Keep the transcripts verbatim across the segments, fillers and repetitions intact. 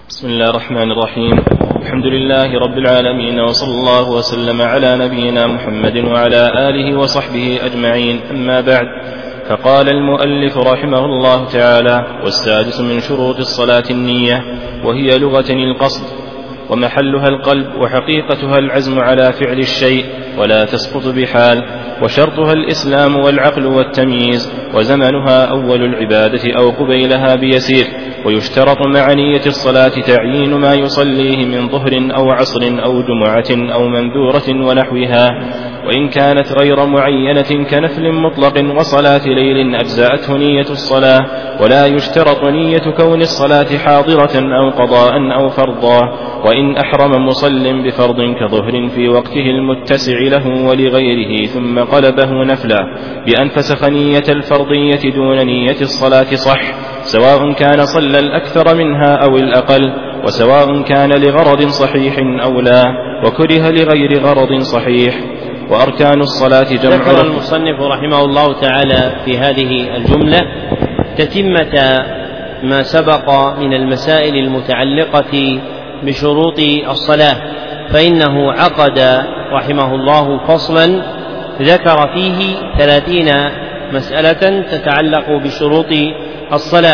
بسم الله الرحمن الرحيم. الحمد لله رب العالمين، وصلى الله وسلم على نبينا محمد وعلى آله وصحبه أجمعين، أما بعد. فقال المؤلف رحمه الله تعالى: والسادس من شروط الصلاة النية، وهي لغة القصد، ومحلها القلب، وحقيقتها العزم على فعل الشيء ولا تسقط بحال، وشرطها الإسلام والعقل والتمييز، وزمنها أول العبادة أو قبيلها بيسير. ويشترط مع نية الصلاة تعيين ما يصليه من ظهر أو عصر أو جمعة أو منذورة ونحوها، وإن كانت غير معينة كنفل مطلق وصلاة ليل أجزأته نية الصلاة، ولا يشترط نية كون الصلاة حاضرة أو قضاء أو فرضا. وإن أحرم مصل بفرض كظهر في وقته المتسع له ولغيره ثم قلبه نفلا بأن فسخ نية الفرضية دون نية الصلاة صح، سواء كان صلى الأكثر منها أو الأقل، وسواء كان لغرض صحيح أو لا، وكره لغير غرض صحيح. وأركان الصلاة جمع. ذكر المصنف رحمه الله تعالى في هذه الجملة تتمة ما سبق من المسائل المتعلقة بشروط الصلاة، فإنه عقد رحمه الله فصلا ذكر فيه ثلاثين مسألة تتعلق بشروط الصلاة،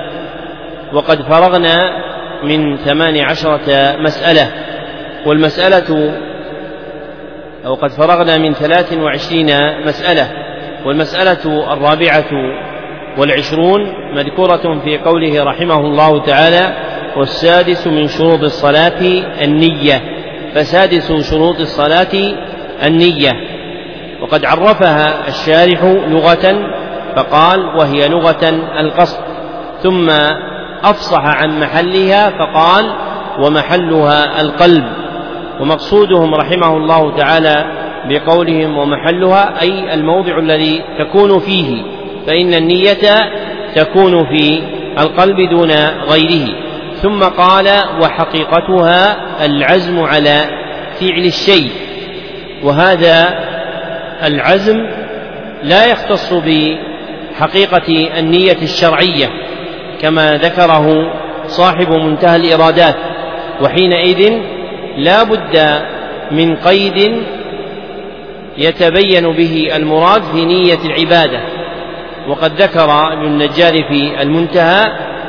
وقد فرغنا من ثمان عشرة مسألة، والمسألة أو قد فرغنا من ثلاث وعشرين مسألة، والمسألة الرابعة والعشرون مذكورة في قوله رحمه الله تعالى: والسادس من شروط الصلاة النية. فسادس شروط الصلاة النية، وقد عرفها الشارح لغة فقال: وهي لغة القصد، ثم أفصح عن محلها فقال: ومحلها القلب. ومقصودهم رحمه الله تعالى بقولهم ومحلها أي الموضع الذي تكون فيه، فإن النية تكون في القلب دون غيره. ثم قال: وحقيقتها العزم على فعل الشيء، وهذا العزم لا يختص بحقيقة النية الشرعية كما ذكره صاحب منتهى الإرادات، وحينئذ لا بد من قيد يتبين به المراد في نية العبادة. وقد ذكر ابن النجار في المنتهى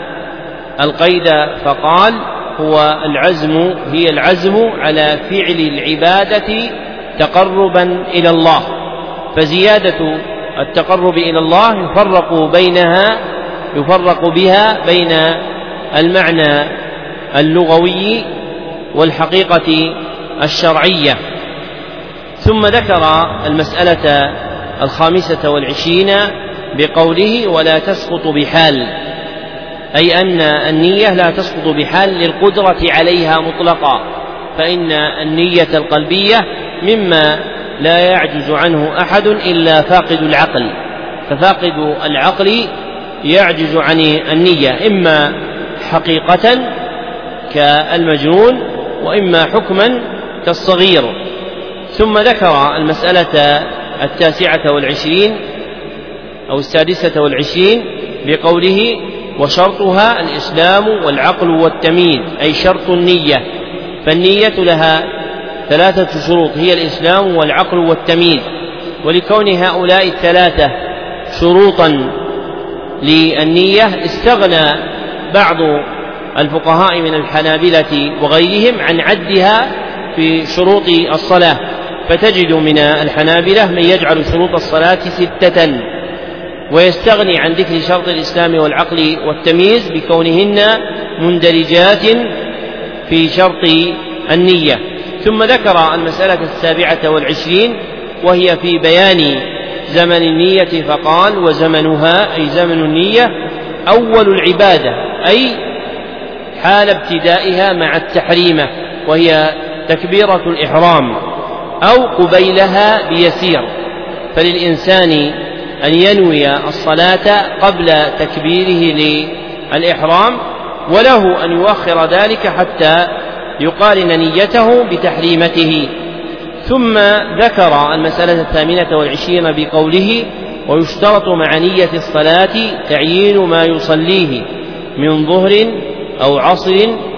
القيد فقال: هو العزم هي العزم على فعل العبادة تقربا إلى الله. فزيادة التقرب إلى الله يفرق بينها يفرق بها بين المعنى اللغوي والحقيقة الشرعية. ثم ذكر المسألة الخامسة والعشرين بقوله: ولا تسقط بحال، أي أن النية لا تسقط بحال للقدرة عليها مطلقا، فإن النية القلبية مما لا يعجز عنه أحد إلا فاقد العقل، ففاقد العقل يعجز عن النية إما حقيقة كالمجنون، وإما حكما كالصغير. ثم ذكر المسألة التاسعة والعشرين أو السادسة والعشرين بقوله: وشرطها الإسلام والعقل والتمييز، أي شرط النية. فالنية لها ثلاثة شروط، هي الإسلام والعقل والتمييز. ولكون هؤلاء الثلاثة شروطا للنية استغنى بعض الفقهاء من الحنابلة وغيرهم عن عدها في شروط الصلاة، فتجد من الحنابلة من يجعل شروط الصلاة ستة، ويستغني عن ذكر شرط الإسلام والعقل والتمييز بكونهن مندرجات في شرط النية. ثم ذكر المسألة السابعة والعشرين وهي في بيان زمن النية فقال: وزمنها أي زمن النية أول العبادة، أي حال ابتدائها مع التحريمة، وهي تكبيرة الإحرام، أو قبيلها بيسير. فللإنسان أن ينوي الصلاة قبل تكبيره للإحرام، وله أن يؤخر ذلك حتى يقارن نيته بتحريمته. ثم ذكر المسألة الثامنة والعشرين بقوله: ويشترط مع نية الصلاة تعيين ما يصليه من ظهر أو عصر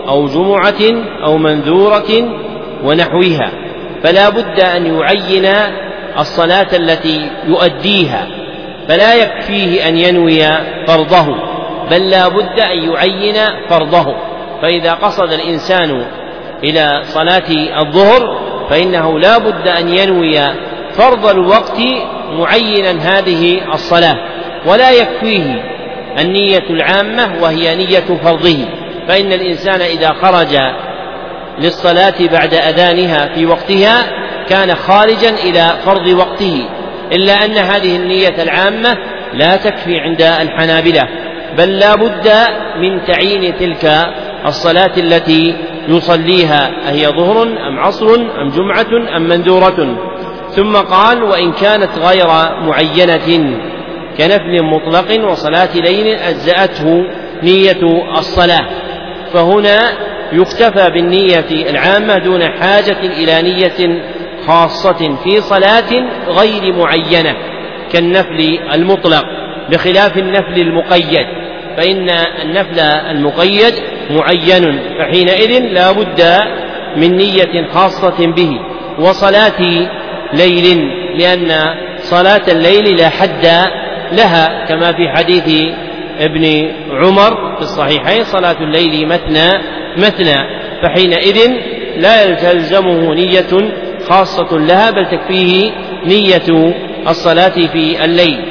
أو جمعة أو منذورة ونحوها، فلا بد أن يعين الصلاة التي يؤديها، فلا يكفيه أن ينوي فرضه، بل لا بد أن يعين فرضه. فإذا قصد الإنسان إلى صلاة الظهر فإنه لا بد أن ينوي فرض الوقت معينا هذه الصلاة، ولا يكفيه النية العامة وهي نية فرضه، فإن الإنسان إذا خرج للصلاة بعد أذانها في وقتها كان خارجا إلى فرض وقته، إلا أن هذه النية العامة لا تكفي عند الحنابلة، بل لا بد من تعيين تلك الصلاة التي يصليها، أهي ظهر أم عصر أم جمعة أم منذورة. ثم قال: وإن كانت غير معينة كنفل مطلق وصلاة ليل أجزأته نية الصلاة، فهنا يكتفى بالنية العامة دون حاجة إلى نية خاصة في صلاة غير معينة كالنفل المطلق، بخلاف النفل المقيد، فإن النفل المقيد معين، فحينئذ لا بد من نية خاصة به. وصلاة ليل، لأن صلاة الليل لا حد لها، كما في حديث ابن عمر في الصحيحين: صلاة الليل مثنى مثنى، فحينئذ لا تلزمه نية خاصة لها، بل تكفيه نية الصلاة في الليل.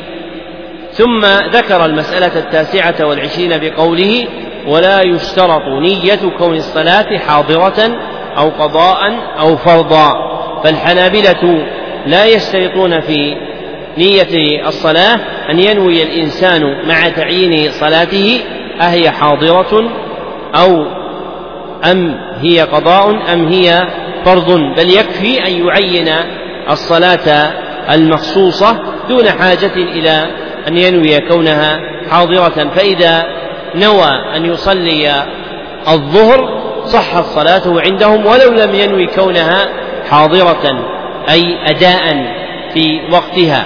ثم ذكر المسألة التاسعة والعشرين بقوله: ولا يشترط نية كون الصلاة حاضرة أو قضاء أو فرضا. فالحنابلة لا يشترطون في نية الصلاة أن ينوي الإنسان مع تعيين صلاته أهي حاضرة أو أم هي قضاء أم هي فرض، بل يكفي أن يعين الصلاة المخصوصة دون حاجة إلى أن ينوي كونها حاضرة. فإذا نوى أن يصلي الظهر صحت صلاته عندهم ولو لم ينوي كونها حاضرة، أي أداء في وقتها.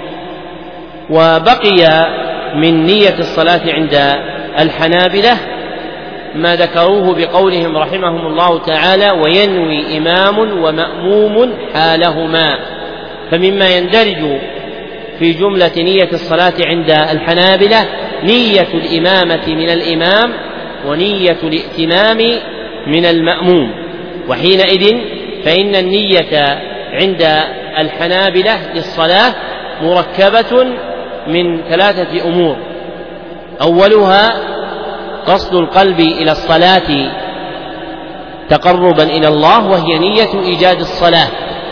وبقي من نية الصلاة عند الحنابلة ما ذكروه بقولهم رحمهم الله تعالى: وينوي إمام ومأموم حالهما. فمما يندرج في جملة نية الصلاة عند الحنابلة نية الإمامة من الإمام ونية الائتمام من المأموم. وحينئذ فإن النية عند الحنابلة للصلاة مركبة من ثلاثة أمور: أولها قصد القلب إلى الصلاة تقربا إلى الله، وهي نية إيجاد الصلاة.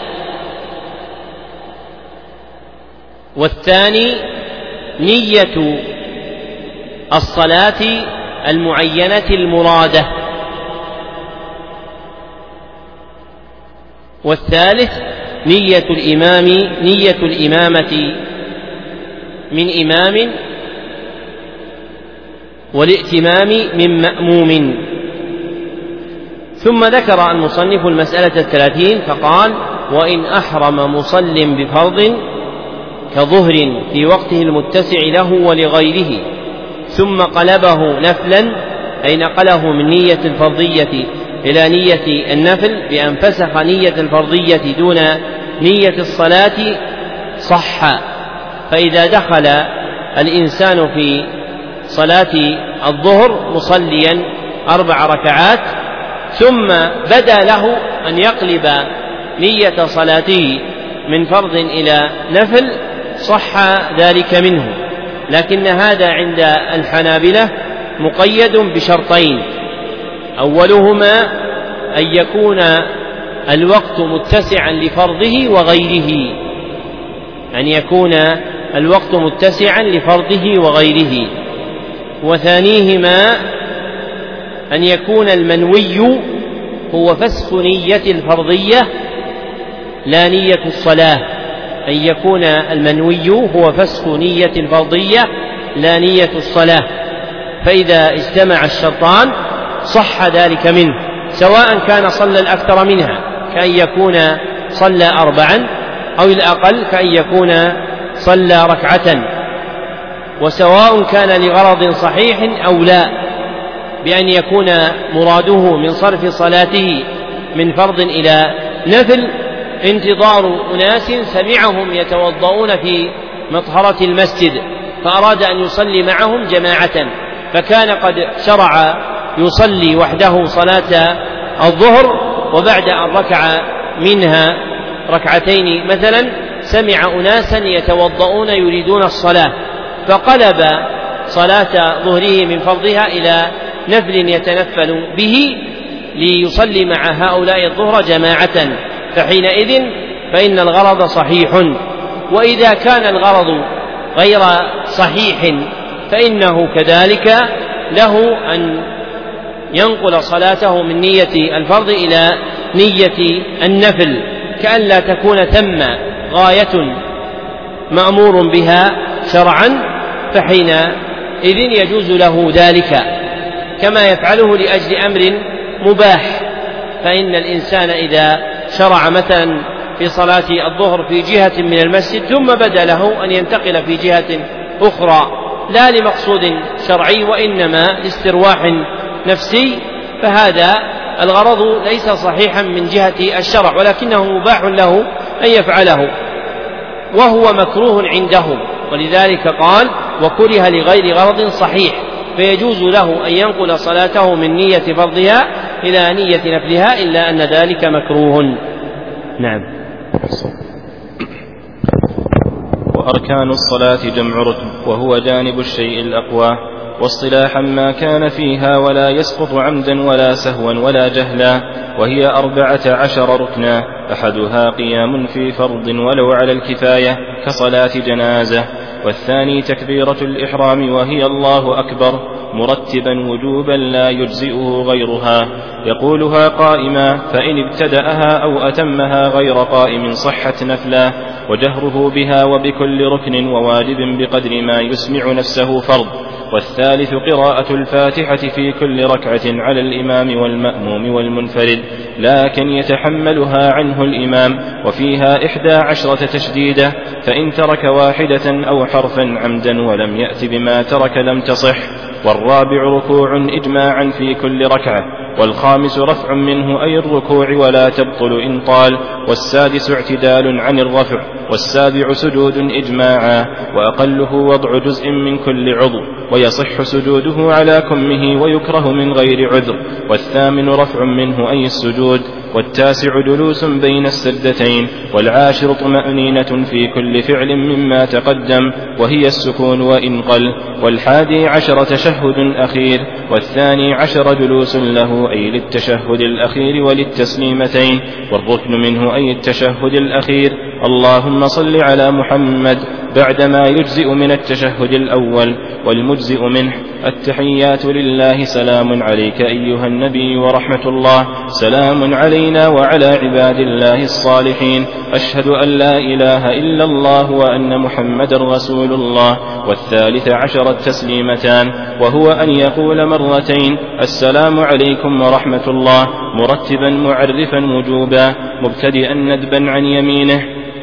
والثاني نية الصلاة المعينة المرادة. والثالث نية الإمام نية الإمامة من إمام والائتمام من مأموم. ثم ذكر المصنف المسألة الثلاثين فقال: وإن أحرم مصل بفرض كظهر في وقته المتسع له ولغيره ثم قلبه نفلا، أي نقله من نية الفرضية إلى نية النفل بأن فسخ نية الفرضية دون نية الصلاة، صح. فإذا دخل الإنسان في صلاة الظهر مصليا أربع ركعات ثم بدا له أن يقلب نية صلاته من فرض إلى نفل، صح ذلك منه. لكن هذا عند الحنابلة مقيد بشرطين: أولهما أن يكون الوقت متسعا لفرضه وغيره، أن يكون الوقت متسعا لفرضه وغيره. وثانيهما أن يكون المنوي هو فسخ نية الفرضية لا نية الصلاة، أن يكون المنوي هو فسخ نية الفرضية لا نية الصلاة. فإذا اجتمع الشرطان صح ذلك منه، سواء كان صلى الأكثر منها كأن يكون صلى أربعا، أو الأقل كأن يكون صلى ركعة، وسواء كان لغرض صحيح أو لا، بأن يكون مراده من صرف صلاته من فرض إلى نفل انتظار أناس سمعهم يتوضؤون في مطهرة المسجد فأراد أن يصلي معهم جماعة، فكان قد شرع يصلي وحده صلاة الظهر، وبعد أن ركع منها ركعتين مثلا سمع أناسا يتوضؤون يريدون الصلاة، فقلب صلاة ظهره من فرضها إلى نفل يتنفل به ليصلي مع هؤلاء الظهر جماعة، فحينئذ فإن الغرض صحيح. وإذا كان الغرض غير صحيح فإنه كذلك له أن ينقل صلاته من نية الفرض إلى نية النفل، كأن لا تكون ثم غاية مأمور بها شرعا، فحينئذ يجوز له ذلك كما يفعله لأجل أمر مباح. فإن الإنسان إذا شرع مثلا في صلاة الظهر في جهة من المسجد ثم بدا له أن ينتقل في جهة أخرى لا لمقصود شرعي وإنما لاسترواح نفسي، فهذا الغرض ليس صحيحا من جهة الشرع، ولكنه مباح له أن يفعله وهو مكروه عندهم، ولذلك قال وكره لغير غرض صحيح، فيجوز له أن ينقل صلاته من نية فرضها إلى نية نفلها، إلا أن ذلك مكروه. نعم. وأركان الصلاة جمع ركن، وهو جانب الشيء الأقوى، واصطلاحا ما كان فيها ولا يسقط عمدا ولا سهوا ولا جهلا، وهي أربعة عشر ركنا، أحدها قيام في فرض ولو على الكفاية كصلاة جنازة، والثاني تكبيرة الإحرام وهي الله أكبر مرتبا وجوبا لا يجزئه غيرها، يقولها قائما، فإن ابتدأها أو أتمها غير قائم صحت نفلا، وجهره بها وبكل ركن وواجب بقدر ما يسمع نفسه فرض. والثالث قراءة الفاتحة في كل ركعة على الإمام والمأموم والمنفرد، لكن يتحملها عنه الإمام، وفيها إحدى عشرة تشديدة، فإن ترك واحدة أو حرفا عمدا ولم يأت بما ترك لم تصح. والرابع ركوع إجماعا في كل ركعة، والخامس رفع منه أي الركوع ولا تبطل إن طال، والسادس اعتدال عن الرفع، والسابع سجود إجماعا، وأقله وضع جزء من كل عضو، ويصح سجوده على كمه ويكره من غير عذر، والثامن رفع منه أي السجود، والتاسع جلوس بين السجدتين، والعاشر طمأنينة في كل فعل مما تقدم وهي السكون وإن قل، والحادي عشر تشهد أخير، والثاني عشر جلوس له أي للتشهد الأخير وللتسليمتين، والركن منه أي التشهد الأخير اللهم صل على محمد بعدما يجزئ من التشهد الأول، والمجزئ منه التحيات لله سلام عليك أيها النبي ورحمة الله، سلام علينا وعلى عباد الله الصالحين، أشهد أن لا إله إلا الله وأن محمد رسول الله. والثالث عشر التسليمتان، وهو أن يقول مرتين السلام عليكم ورحمة الله مرتبا معرفا وجوبا مبتدئا ندبا عن يمينه،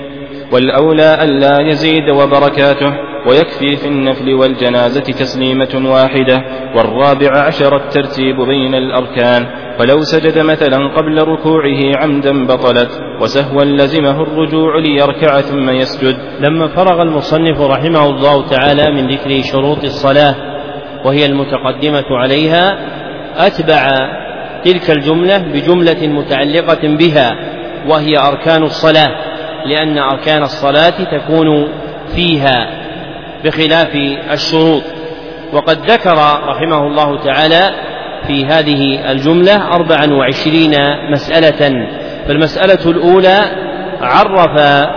والأولى ألا يزيد وبركاته، ويكفي في النفل والجنازة تسليمة واحدة. والرابع عشر الترتيب بين الأركان، فلو سجد مثلا قبل ركوعه عمدا بطلت، وسهوا لزمه الرجوع ليركع ثم يسجد. لما فرغ المصنف رحمه الله تعالى من ذكر شروط الصلاة وهي المتقدمة عليها، أتبع تلك الجملة بجملة متعلقة بها وهي أركان الصلاة، لأن أركان الصلاة تكون فيها بخلاف الشروط. وقد ذكر رحمه الله تعالى في هذه الجملة أربعا وعشرين مسألة، فالمسألة الأولى عرف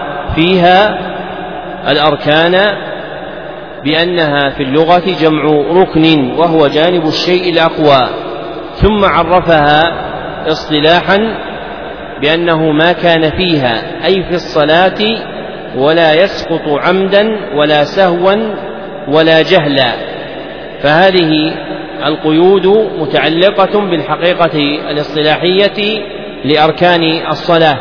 فيها الأركان بأنها في اللغة جمع ركن وهو جانب الشيء الأقوى، ثم عرفها اصطلاحا بأنه ما كان فيها أي في الصلاة ولا يسقط عمدا ولا سهوا ولا جهلا، فهذه القيود متعلقة بالحقيقة الاصطلاحية لأركان الصلاة.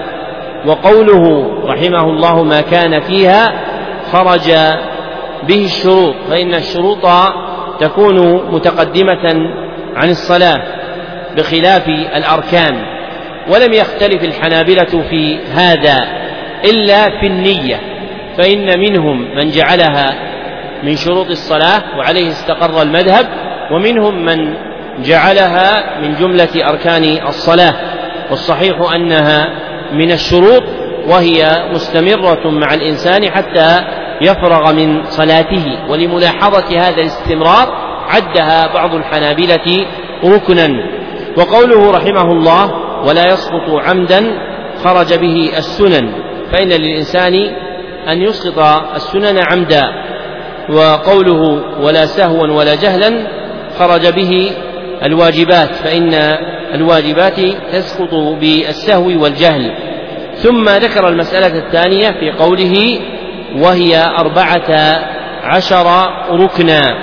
وقوله رحمه الله ما كان فيها خرج به الشروط، فإن الشروط تكون متقدمة عن الصلاة بخلاف الأركان. ولم يختلف الحنابلة في هذا إلا في النية، فإن منهم من جعلها من شروط الصلاة وعليه استقر المذهب، ومنهم من جعلها من جملة أركان الصلاة، والصحيح أنها من الشروط، وهي مستمرة مع الإنسان حتى يفرغ من صلاته. ولملاحظة هذا الاستمرار عدها بعض الحنابلة ركنا. وقوله رحمه الله ولا يسقط عمدا خرج به السنن، فإن للإنسان أن يسقط السنن عمدا. وقوله ولا سهوا ولا جهلا خرج به الواجبات، فإن الواجبات تسقط بالسهو والجهل. ثم ذكر المسألة الثانية في قوله وهي أربعة عشر ركنا،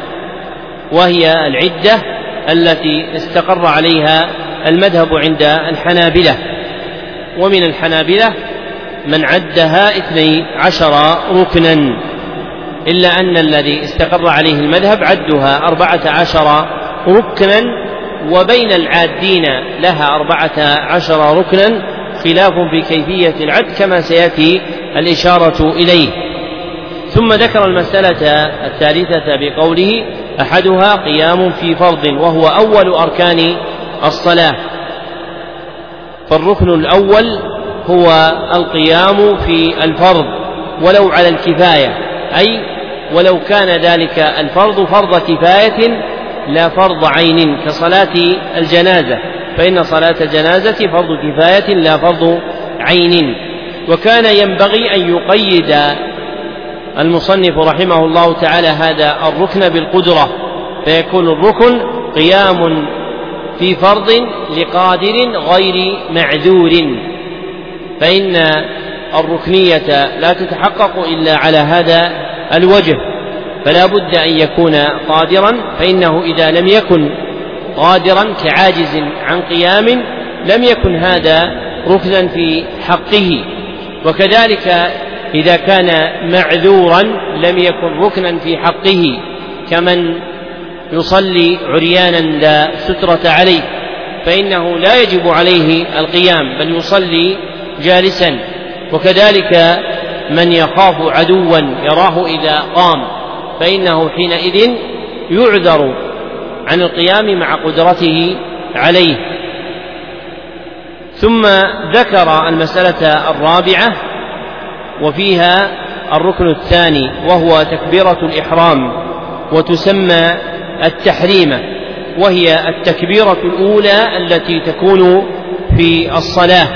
وهي العدة التي استقر عليها المذهب عند الحنابلة. ومن الحنابلة من عدها اثني عشر ركنا، إلا أن الذي استقر عليه المذهب عدها أربعة عشر ركنا، وبين العادين لها أربعة عشر ركنا خلاف في كيفية العد كما سيأتي الإشارة إليه. ثم ذكر المسألة الثالثة بقوله أحدها قيام في فرض وهو أول أركان الصلاة. فالركن الأول هو القيام في الفرض ولو على الكفاية، أي ولو كان ذلك الفرض فرض كفاية لا فرض عين كصلاة الجنازة، فإن صلاة الجنازة فرض كفاية لا فرض عين. وكان ينبغي أن يقيد المصنف رحمه الله تعالى هذا الركن بالقدرة، فيكون الركن قيام في فرض لقادر غير معذور، فإن الركنية لا تتحقق إلا على هذا الوجه، فلا بد أن يكون قادرا، فإنه إذا لم يكن قادرا كعاجز عن قيام لم يكن هذا ركنا في حقه. وكذلك إذا كان معذورا لم يكن ركنا في حقه، كمن يصلي عريانا لا سترة عليه، فإنه لا يجب عليه القيام بل يصلي جالسا. وكذلك من يخاف عدوا يراه إذا قام، فإنه حينئذ يعذر عن القيام مع قدرته عليه. ثم ذكر المسألة الرابعة وفيها الركن الثاني وهو تكبيرة الإحرام، وتسمى التحريمة، وهي التكبيرة الأولى التي تكون في الصلاة،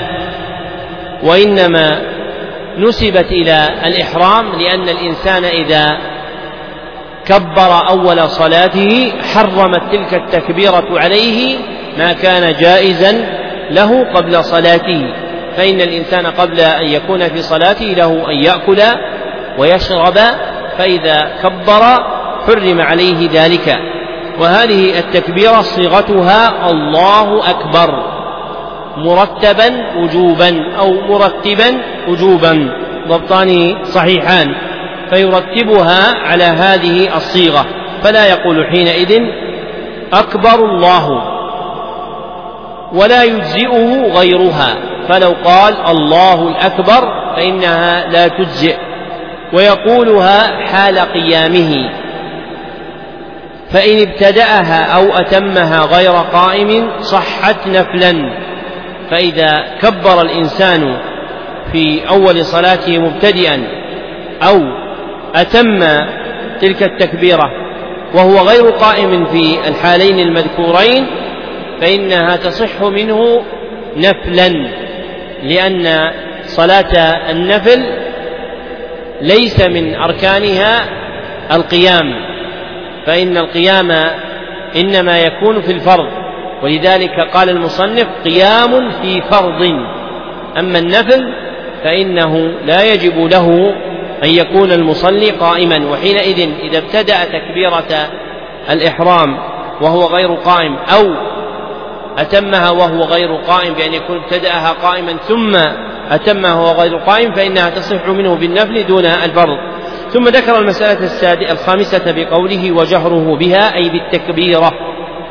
وإنما نسبت إلى الإحرام لأن الإنسان إذا كبر أول صلاته حرمت تلك التكبيرة عليه ما كان جائزا له قبل صلاته، فإن الإنسان قبل أن يكون في صلاته له أن يأكل ويشرب، فإذا كبر حرم عليه ذلك. وهذه التكبيرة صيغتها الله أكبر مرتبا وجوبا أو مرتبا وجوبا، ضبطان صحيحان، فيرتبها على هذه الصيغة، فلا يقول حينئذ أكبر الله، ولا يجزئه غيرها، فلو قال الله الأكبر فإنها لا تجزئ، ويقولها حال قيامه، فإن ابتدأها أو أتمها غير قائم صحت نفلا. فإذا كبر الإنسان في أول صلاته مبتدئا أو أتم تلك التكبيرة وهو غير قائم في الحالين المذكورين فإنها تصح منه نفلا، لأن صلاة النفل ليس من أركانها القيام، فإن القيام إنما يكون في الفرض، ولذلك قال المصنف قيام في فرض. أما النفل فإنه لا يجب له أن يكون المصلي قائما، وحينئذ إذا ابتدأ تكبيرة الإحرام وهو غير قائم أو أتمها وهو غير قائم بأن يكون ابتدأها قائما ثم أتمها وهو غير قائم فإنها تصح منه بالنفل دون الفرض. ثم ذكر المسألة الخامسة بقوله وجهره بها أي بالتكبيرة،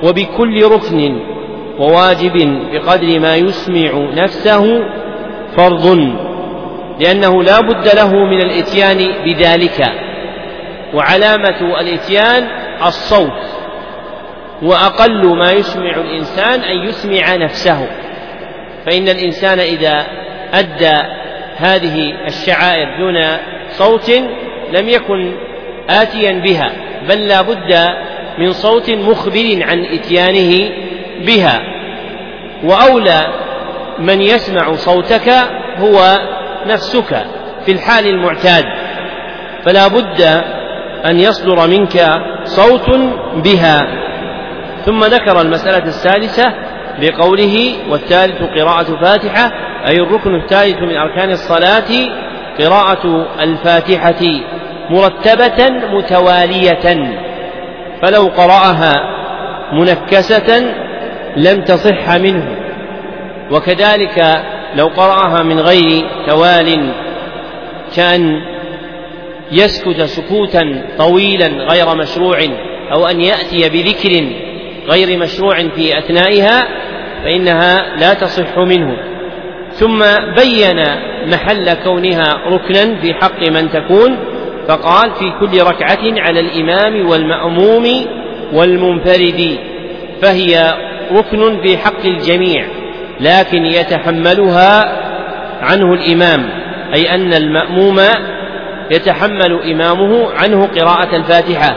وبكل ركن وواجب بقدر ما يسمع نفسه فرض، لأنه لا بد له من الإتيان بذلك، وعلامة الإتيان الصوت، وأقل ما يسمع الإنسان أن يسمع نفسه، فإن الإنسان إذا أدى هذه الشعائر دون صوت لم يكن آتيا بها، بل لا بد من صوت مخبر عن إتيانه بها. وأولى من يسمع صوتك هو نفسك في الحال المعتاد، فلا بد أن يصدر منك صوت بها. ثم ذكر المسألة السادسة بقوله والثالث قراءة فاتحة، أي الركن الثالث من أركان الصلاة قراءة الفاتحة مرتبة متوالية، فلو قرأها منكسة لم تصح منه، وكذلك لو قرأها من غير توال كأن يسكت سكوتا طويلا غير مشروع، أو أن يأتي بذكر غير مشروع في أثنائها، فإنها لا تصح منه. ثم بين محل كونها ركنا في حق من تكون، فقال في كل ركعة على الإمام والمأموم والمنفرد، فهي ركن في حق الجميع، لكن يتحملها عنه الإمام، أي أن المأموم يتحمل إمامه عنه قراءة الفاتحة،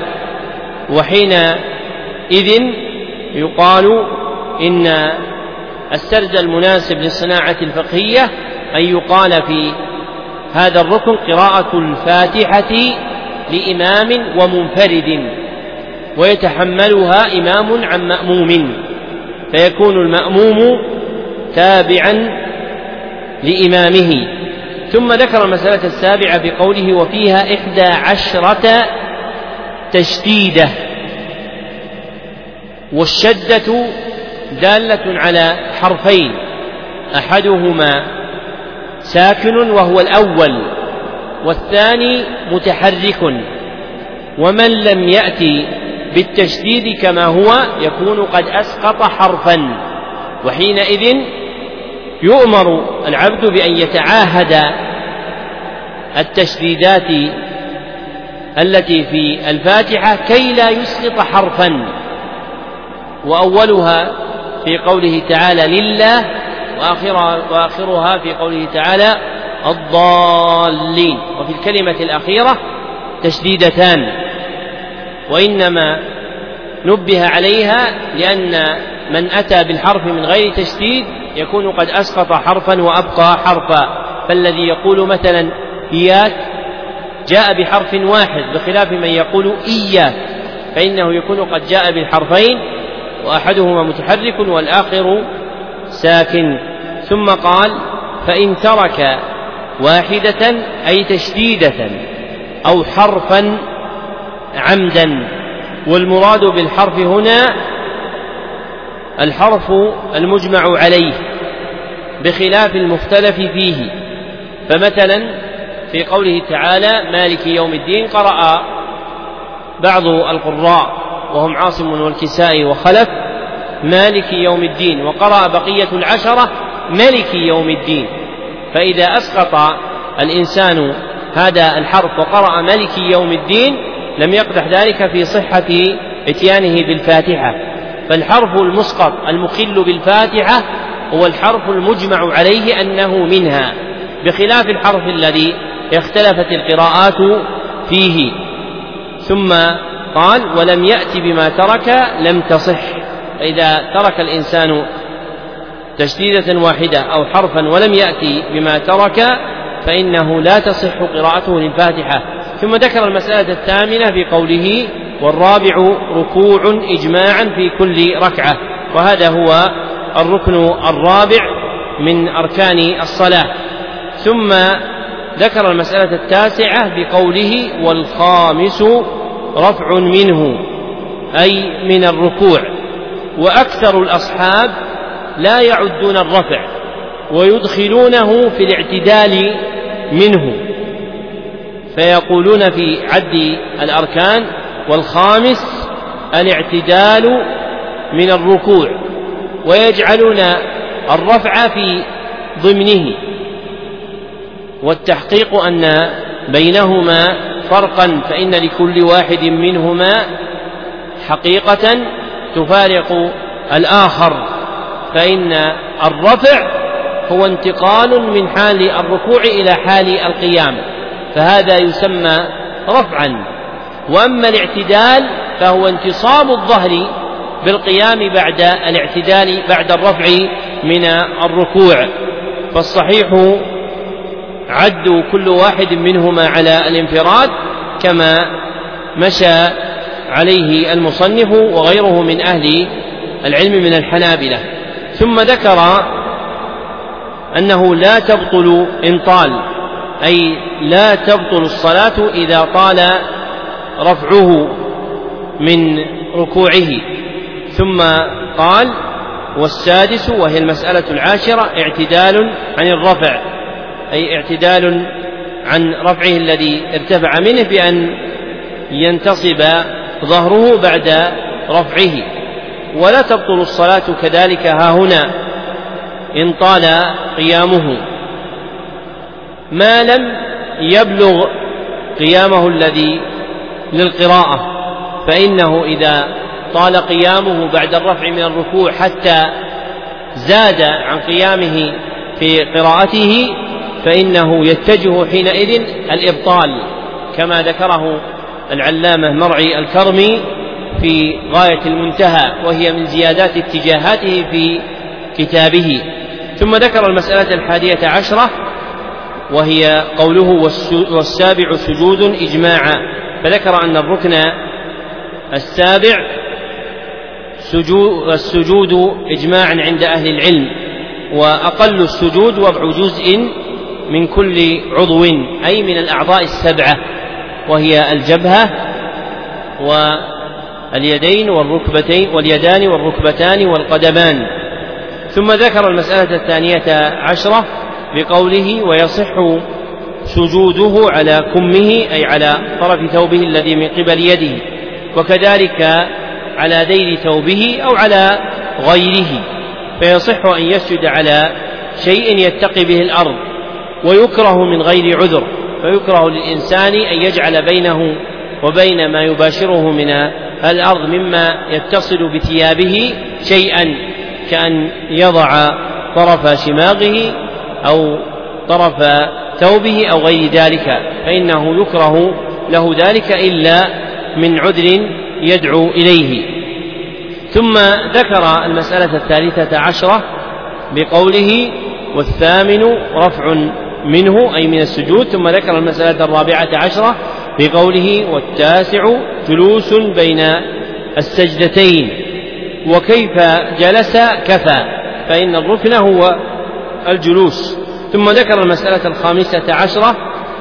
وحينئذ يقال إن السرد المناسب للصناعة الفقهية أن يقال في هذا الركن قراءة الفاتحة لإمام ومنفرد، ويتحملها إمام عن مأموم، فيكون المأموم تابعا لإمامه. ثم ذكر المسألة السابعة بقوله وفيها إحدى عشرة تشديدة، والشدة دالة على حرفين، أحدهما ساكن وهو الأول، والثاني متحرك، ومن لم يأتي بالتشديد كما هو يكون قد أسقط حرفا، وحينئذ يؤمر العبد بأن يتعاهد التشديدات التي في الفاتحة كي لا يسقط حرفا. وأولها في قوله تعالى لله، وآخرها, وآخرها في قوله تعالى الضالين، وفي الكلمة الأخيرة تشديدتان، وإنما نبه عليها لأن من أتى بالحرف من غير تشديد يكون قد أسقط حرفا وأبقى حرفا، فالذي يقول مثلا إياك جاء بحرف واحد، بخلاف من يقول إياك فإنه يكون قد جاء بالحرفين، وأحدهما متحرك والآخر ساكن. ثم قال فإن ترك واحدة أي تشديدة أو حرفا عمدا، والمراد بالحرف هنا الحرف المجمع عليه بخلاف المختلف فيه. فمثلا في قوله تعالى مالك يوم الدين قرأ بعض القراء وهم عاصم والكسائي وخلف مالك يوم الدين، وقرأ بقية العشرة ملك يوم الدين، فإذا أسقط الإنسان هذا الحرف وقرأ ملك يوم الدين لم يقدح ذلك في صحة إتيانه بالفاتحة، فالحرف المسقط المخل بالفاتحة هو الحرف المجمع عليه أنه منها، بخلاف الحرف الذي اختلفت القراءات فيه. ثم قال ولم يأت بما ترك لم تصح، فإذا ترك الإنسان تشديدة واحدة أو حرفا ولم يأتي بما ترك فإنه لا تصح قراءته للفاتحة. ثم ذكر المسألة الثامنة بقوله والرابع ركوع إجماعا في كل ركعة، وهذا هو الركن الرابع من أركان الصلاة. ثم ذكر المسألة التاسعة بقوله والخامس رفع منه أي من الركوع، وأكثر الأصحاب لا يعدون الرفع ويدخلونه في الاعتدال منه، فيقولون في عد الأركان والخامس الاعتدال من الركوع ويجعلون الرفع في ضمنه، والتحقيق أن بينهما فرقا، فإن لكل واحد منهما حقيقة تفارق الآخر، فإن الرفع هو انتقال من حال الركوع إلى حال القيام، فهذا يسمى رفعا. وأما الاعتدال فهو انتصاب الظهر بالقيام بعد الاعتدال بعد الرفع من الركوع. فالصحيح عد كل واحد منهما على الانفراد كما مشى عليه المصنف وغيره من أهل العلم من الحنابلة. ثم ذكر أنه لا تبطل إن طال، أي لا تبطل الصلاة إذا طال رفعه من ركوعه. ثم قال: والسادس، وهي المسألة العاشرة، اعتدال عن الرفع، أي اعتدال عن رفعه الذي ارتفع منه بأن ينتصب ظهره بعد رفعه. ولا تبطل الصلاة كذلك ها هنا إن طال قيامه ما لم يبلغ قيامه الذي للقراءة، فإنه إذا طال قيامه بعد الرفع من الركوع حتى زاد عن قيامه في قراءته فإنه يتجه حينئذ الإبطال، كما ذكره العلامة مرعي الكرمي في غاية المنتهى، وهي من زيادات اتجاهاته في كتابه. ثم ذكر المسألة الحادية عشرة، وهي قوله: والسابع سجود إجماعا، فذكر أن الركن السابع السجود إجماعا عند أهل العلم، وأقل السجود وضع جزء من كل عضو، أي من الأعضاء السبعة، وهي الجبهة واليدين والركبتين واليدان والركبتان والقدمان. ثم ذكر المسألة الثانية عشرة بقوله: ويصح سجوده على كمه، أي على طرف ثوبه الذي من قبل يده، وكذلك على ذيل ثوبه أو على غيره، فيصح أن يسجد على شيء يتقي به الأرض، ويكره من غير عذر، فيكره للإنسان أن يجعل بينه وبين ما يباشره من الأرض مما يتصل بثيابه شيئا، كأن يضع طرف شماغه أو طرف ثوبه أو غير ذلك، فإنه يكره له ذلك إلا من عذر يدعو إليه. ثم ذكر المسألة الثالثة عشرة بقوله: والثامن رفع منه، أي من السجود. ثم ذكر المسألة الرابعة عشرة بقوله: والتاسع جلوس بين السجدتين، وكيف جلس كفى، فإن الركن هو الجلوس. ثم ذكر المسألة الخامسة عشرة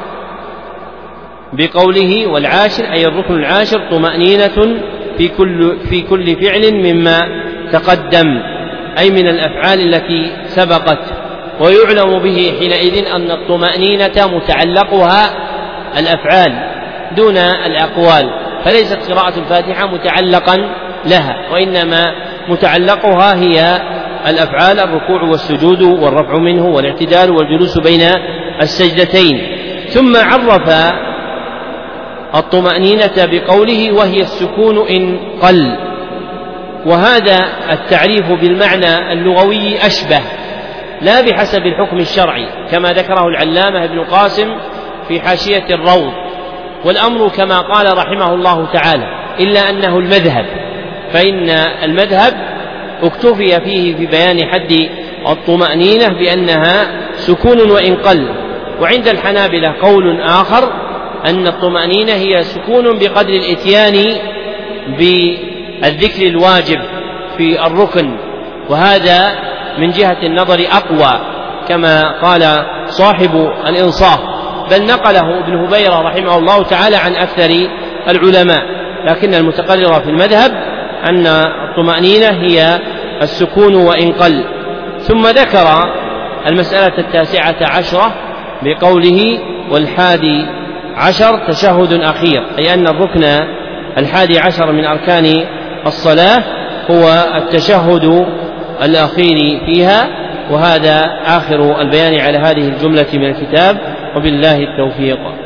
بقوله: والعاشر، أي الركن العاشر، طمأنينة في كل في كل فعل مما تقدم، أي من الأفعال التي سبقت. ويعلم به حينئذ أن الطمأنينة متعلقها الأفعال دون الأقوال، فليست قراءة الفاتحة متعلقا لها، وإنما متعلقها هي الأفعال: الركوع والسجود والرفع منه والاعتدال والجلوس بين السجدتين. ثم عرف الطمأنينة بقوله: وهي السكون إن قل، وهذا التعريف بالمعنى اللغوي أشبه لا بحسب الحكم الشرعي، كما ذكره العلامة ابن القاسم في حاشية الروض. والأمر كما قال رحمه الله تعالى، إلا أنه المذهب، فإن المذهب اكتفي فيه في بيان حد الطمأنينة بأنها سكون وإن قل. وعند الحنابلة قول آخر أن الطمأنينة هي سكون بقدر الإتيان بالذكر الواجب في الركن، وهذا من جهة النظر أقوى كما قال صاحب الإنصاف، بل نقله ابن هبيرة رحمه الله تعالى عن أكثر العلماء، لكن المتقرر في المذهب أن الطمأنينة هي السكون وإن قل. ثم ذكر المسألة التاسعة عشرة بقوله: والحادي عشر تشهد أخير، أي أن الركن الحادي عشر من أركان الصلاة هو التشهد الأخير فيها. وهذا آخر البيان على هذه الجملة من الكتاب، وبالله التوفيق.